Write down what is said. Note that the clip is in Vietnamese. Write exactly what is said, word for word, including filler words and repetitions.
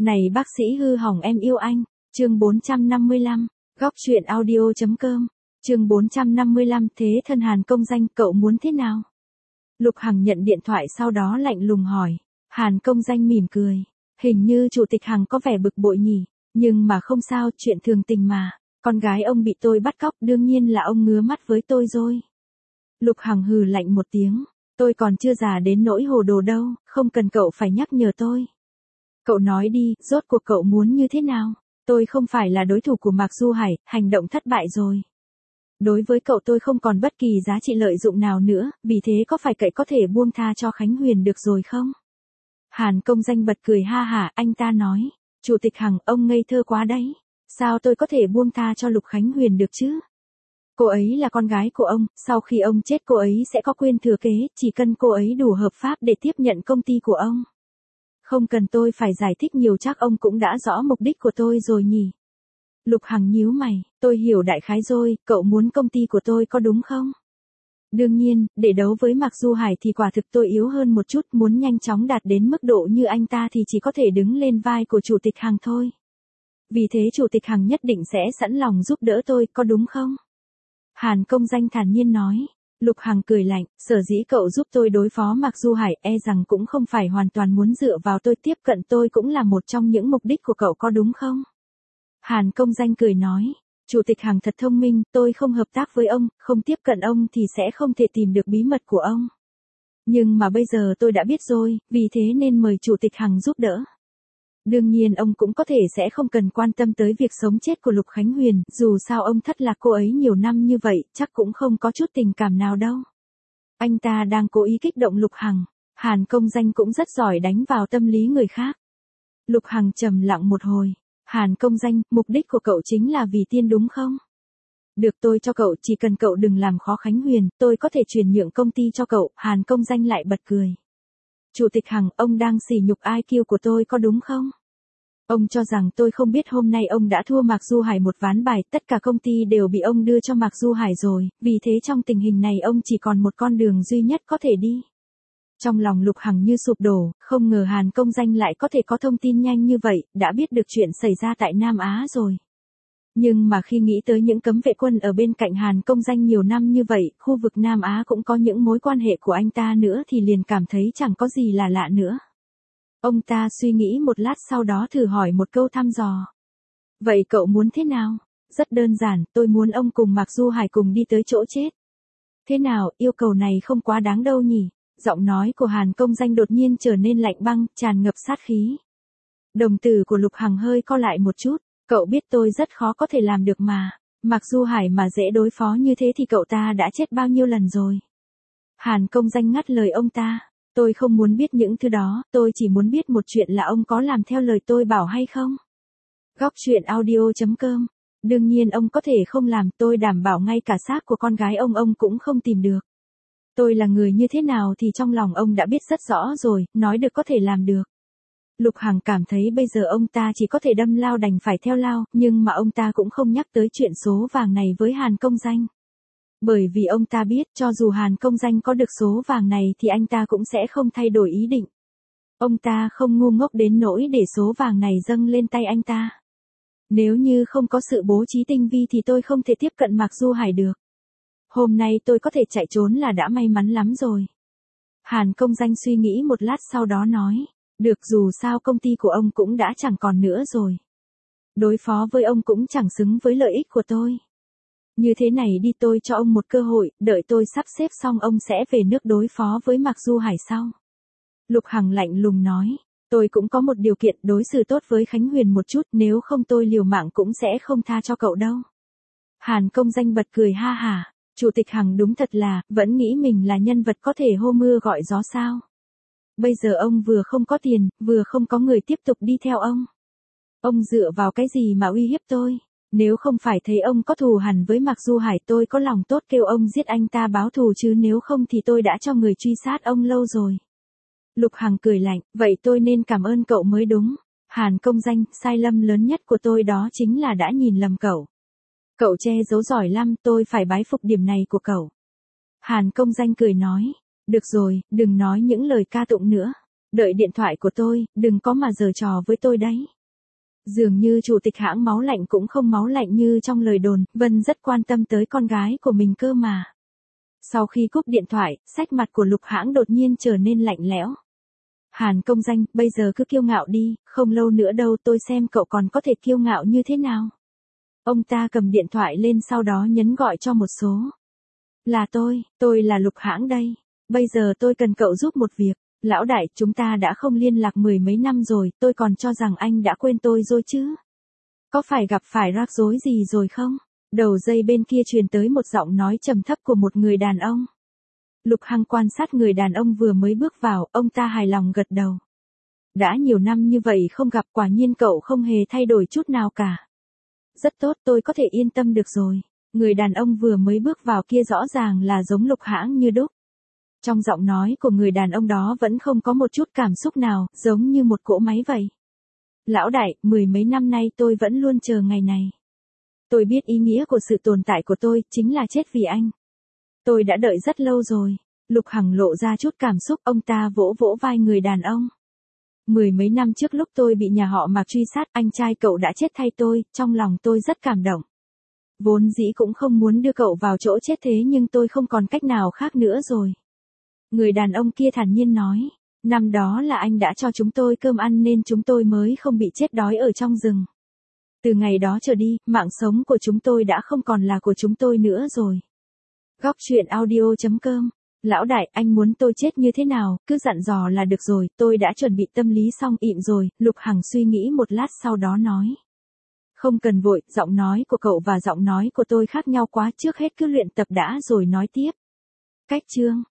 Này bác sĩ hư hỏng em yêu anh. Chương bốn trăm năm mươi lăm, góc truyện audio.com. Chương bốn trăm năm mươi lăm, thế thân Hàn Công Danh, cậu muốn thế nào? Lục Hằng nhận điện thoại sau đó lạnh lùng hỏi. Hàn Công Danh mỉm cười. Hình như chủ tịch Hằng có vẻ bực bội nhỉ, nhưng mà không sao, chuyện thường tình mà. Con gái ông bị tôi bắt cóc, đương nhiên là ông ngứa mắt với tôi rồi. Lục Hằng hừ lạnh một tiếng. Tôi còn chưa già đến nỗi hồ đồ đâu, không cần cậu phải nhắc nhở tôi. Cậu nói đi, rốt cuộc cậu muốn như thế nào? Tôi không phải là đối thủ của Mạc Du Hải, hành động thất bại rồi. Đối với cậu tôi không còn bất kỳ giá trị lợi dụng nào nữa, vì thế có phải cậu có thể buông tha cho Khánh Huyền được rồi không? Hàn Công Danh bật cười ha hả, anh ta nói. Chủ tịch Hằng, ông ngây thơ quá đấy. Sao tôi có thể buông tha cho Lục Khánh Huyền được chứ? Cô ấy là con gái của ông, sau khi ông chết cô ấy sẽ có quyền thừa kế, chỉ cần cô ấy đủ hợp pháp để tiếp nhận công ty của ông. Không cần tôi phải giải thích nhiều, chắc ông cũng đã rõ mục đích của tôi rồi nhỉ? Lục Hằng nhíu mày, tôi hiểu đại khái rồi, cậu muốn công ty của tôi có đúng không? Đương nhiên, để đấu với Mạc Du Hải thì quả thực tôi yếu hơn một chút, muốn nhanh chóng đạt đến mức độ như anh ta thì chỉ có thể đứng lên vai của Chủ tịch Hằng thôi. Vì thế Chủ tịch Hằng nhất định sẽ sẵn lòng giúp đỡ tôi, có đúng không? Hàn Công Danh thản nhiên nói. Lục Hằng cười lạnh, sở dĩ cậu giúp tôi đối phó Mạc Du Hải e rằng cũng không phải hoàn toàn muốn dựa vào tôi, tiếp cận tôi cũng là một trong những mục đích của cậu, có đúng không? Hàn Công Danh cười nói, Chủ tịch Hằng thật thông minh, tôi không hợp tác với ông, không tiếp cận ông thì sẽ không thể tìm được bí mật của ông. Nhưng mà bây giờ tôi đã biết rồi, vì thế nên mời Chủ tịch Hằng giúp đỡ. Đương nhiên ông cũng có thể sẽ không cần quan tâm tới việc sống chết của Lục Khánh Huyền, dù sao ông thất lạc cô ấy nhiều năm như vậy, chắc cũng không có chút tình cảm nào đâu. Anh ta đang cố ý kích động Lục Hằng. Hàn Công Danh cũng rất giỏi đánh vào tâm lý người khác. Lục Hằng trầm lặng một hồi. Hàn Công Danh, mục đích của cậu chính là vì tiền đúng không? Được, tôi cho cậu, chỉ cần cậu đừng làm khó Khánh Huyền, tôi có thể chuyển nhượng công ty cho cậu. Hàn Công Danh lại bật cười. Chủ tịch Hằng, ông đang sỉ nhục i kiu của tôi có đúng không? Ông cho rằng tôi không biết hôm nay ông đã thua Mạc Du Hải một ván bài, tất cả công ty đều bị ông đưa cho Mạc Du Hải rồi, vì thế trong tình hình này ông chỉ còn một con đường duy nhất có thể đi. Trong lòng Lục Hằng như sụp đổ, không ngờ Hàn Công Danh lại có thể có thông tin nhanh như vậy, đã biết được chuyện xảy ra tại Nam Á rồi. Nhưng mà khi nghĩ tới những cấm vệ quân ở bên cạnh Hàn Công Danh nhiều năm như vậy, khu vực Nam Á cũng có những mối quan hệ của anh ta nữa thì liền cảm thấy chẳng có gì là lạ nữa. Ông ta suy nghĩ một lát sau đó thử hỏi một câu thăm dò. Vậy cậu muốn thế nào? Rất đơn giản, tôi muốn ông cùng Mạc Du Hải cùng đi tới chỗ chết. Thế nào, yêu cầu này không quá đáng đâu nhỉ? Giọng nói của Hàn Công Danh đột nhiên trở nên lạnh băng, tràn ngập sát khí. Đồng tử của Lục Hằng hơi co lại một chút. Cậu biết tôi rất khó có thể làm được mà. Mạc Du Hải mà dễ đối phó như thế thì cậu ta đã chết bao nhiêu lần rồi. Hàn Công Danh ngắt lời ông ta. Tôi không muốn biết những thứ đó, tôi chỉ muốn biết một chuyện là ông có làm theo lời tôi bảo hay không. Góc truyện audio.com. Đương nhiên ông có thể không làm, tôi đảm bảo ngay cả xác của con gái ông ông cũng không tìm được. Tôi là người như thế nào thì trong lòng ông đã biết rất rõ rồi, nói được có thể làm được. Lục Hằng cảm thấy bây giờ ông ta chỉ có thể đâm lao đành phải theo lao, nhưng mà ông ta cũng không nhắc tới chuyện số vàng này với Hàn Công Danh. Bởi vì ông ta biết cho dù Hàn Công Danh có được số vàng này thì anh ta cũng sẽ không thay đổi ý định. Ông ta không ngu ngốc đến nỗi để số vàng này dâng lên tay anh ta. Nếu như không có sự bố trí tinh vi thì tôi không thể tiếp cận Mạc Du Hải được. Hôm nay tôi có thể chạy trốn là đã may mắn lắm rồi. Hàn Công Danh suy nghĩ một lát sau đó nói. Được, dù sao công ty của ông cũng đã chẳng còn nữa rồi. Đối phó với ông cũng chẳng xứng với lợi ích của tôi. Như thế này đi, tôi cho ông một cơ hội, đợi tôi sắp xếp xong ông sẽ về nước đối phó với Mạc Du Hải sau. Lục Hằng lạnh lùng nói, tôi cũng có một điều kiện, đối xử tốt với Khánh Huyền một chút, nếu không tôi liều mạng cũng sẽ không tha cho cậu đâu. Hàn Công Danh bật cười ha hả, Chủ tịch Hằng đúng thật là, vẫn nghĩ mình là nhân vật có thể hô mưa gọi gió sao. Bây giờ ông vừa không có tiền, vừa không có người tiếp tục đi theo ông. Ông dựa vào cái gì mà uy hiếp tôi? Nếu không phải thấy ông có thù hằn với Mạc Du Hải tôi có lòng tốt kêu ông giết anh ta báo thù chứ nếu không thì tôi đã cho người truy sát ông lâu rồi. Lục Hằng cười lạnh, vậy tôi nên cảm ơn cậu mới đúng. Hàn Công Danh, sai lầm lớn nhất của tôi đó chính là đã nhìn lầm cậu. Cậu che giấu giỏi lắm, tôi phải bái phục điểm này của cậu. Hàn Công Danh cười nói, được rồi, đừng nói những lời ca tụng nữa. Đợi điện thoại của tôi, đừng có mà giở trò với tôi đấy. Dường như chủ tịch hãng máu lạnh cũng không máu lạnh như trong lời đồn, Vân rất quan tâm tới con gái của mình cơ mà. Sau khi cúp điện thoại, sắc mặt của Lục Hãng đột nhiên trở nên lạnh lẽo. Hàn công danh, bây giờ cứ kiêu ngạo đi, không lâu nữa đâu tôi xem cậu còn có thể kiêu ngạo như thế nào. Ông ta cầm điện thoại lên sau đó nhấn gọi cho một số. Là tôi, tôi là Lục Hãng đây. Bây giờ tôi cần cậu giúp một việc. Lão đại, chúng ta đã không liên lạc mười mấy năm rồi, tôi còn cho rằng anh đã quên tôi rồi chứ. Có phải gặp phải rắc rối gì rồi không? Đầu dây bên kia truyền tới một giọng nói trầm thấp của một người đàn ông. Lục Hằng quan sát người đàn ông vừa mới bước vào, ông ta hài lòng gật đầu. Đã nhiều năm như vậy không gặp, quả nhiên cậu không hề thay đổi chút nào cả. Rất tốt, tôi có thể yên tâm được rồi. Người đàn ông vừa mới bước vào kia rõ ràng là giống Lục Hãng như đúc. Trong giọng nói của người đàn ông đó vẫn không có một chút cảm xúc nào, giống như một cỗ máy vậy. Lão đại, mười mấy năm nay tôi vẫn luôn chờ ngày này. Tôi biết ý nghĩa của sự tồn tại của tôi, chính là chết vì anh. Tôi đã đợi rất lâu rồi. Lục Hằng lộ ra chút cảm xúc, ông ta vỗ vỗ vai người đàn ông. Mười mấy năm trước lúc tôi bị nhà họ Mạc truy sát, anh trai cậu đã chết thay tôi, trong lòng tôi rất cảm động. Vốn dĩ cũng không muốn đưa cậu vào chỗ chết thế nhưng tôi không còn cách nào khác nữa rồi. Người đàn ông kia thản nhiên nói, năm đó là anh đã cho chúng tôi cơm ăn nên chúng tôi mới không bị chết đói ở trong rừng. Từ ngày đó trở đi, mạng sống của chúng tôi đã không còn là của chúng tôi nữa rồi. Góc truyện audio chấm com. Lão đại, anh muốn tôi chết như thế nào, cứ dặn dò là được rồi, tôi đã chuẩn bị tâm lý xong ịm rồi. Lục Hằng suy nghĩ một lát sau đó nói. Không cần vội, giọng nói của cậu và giọng nói của tôi khác nhau quá, trước hết cứ luyện tập đã rồi nói tiếp. Cách chương.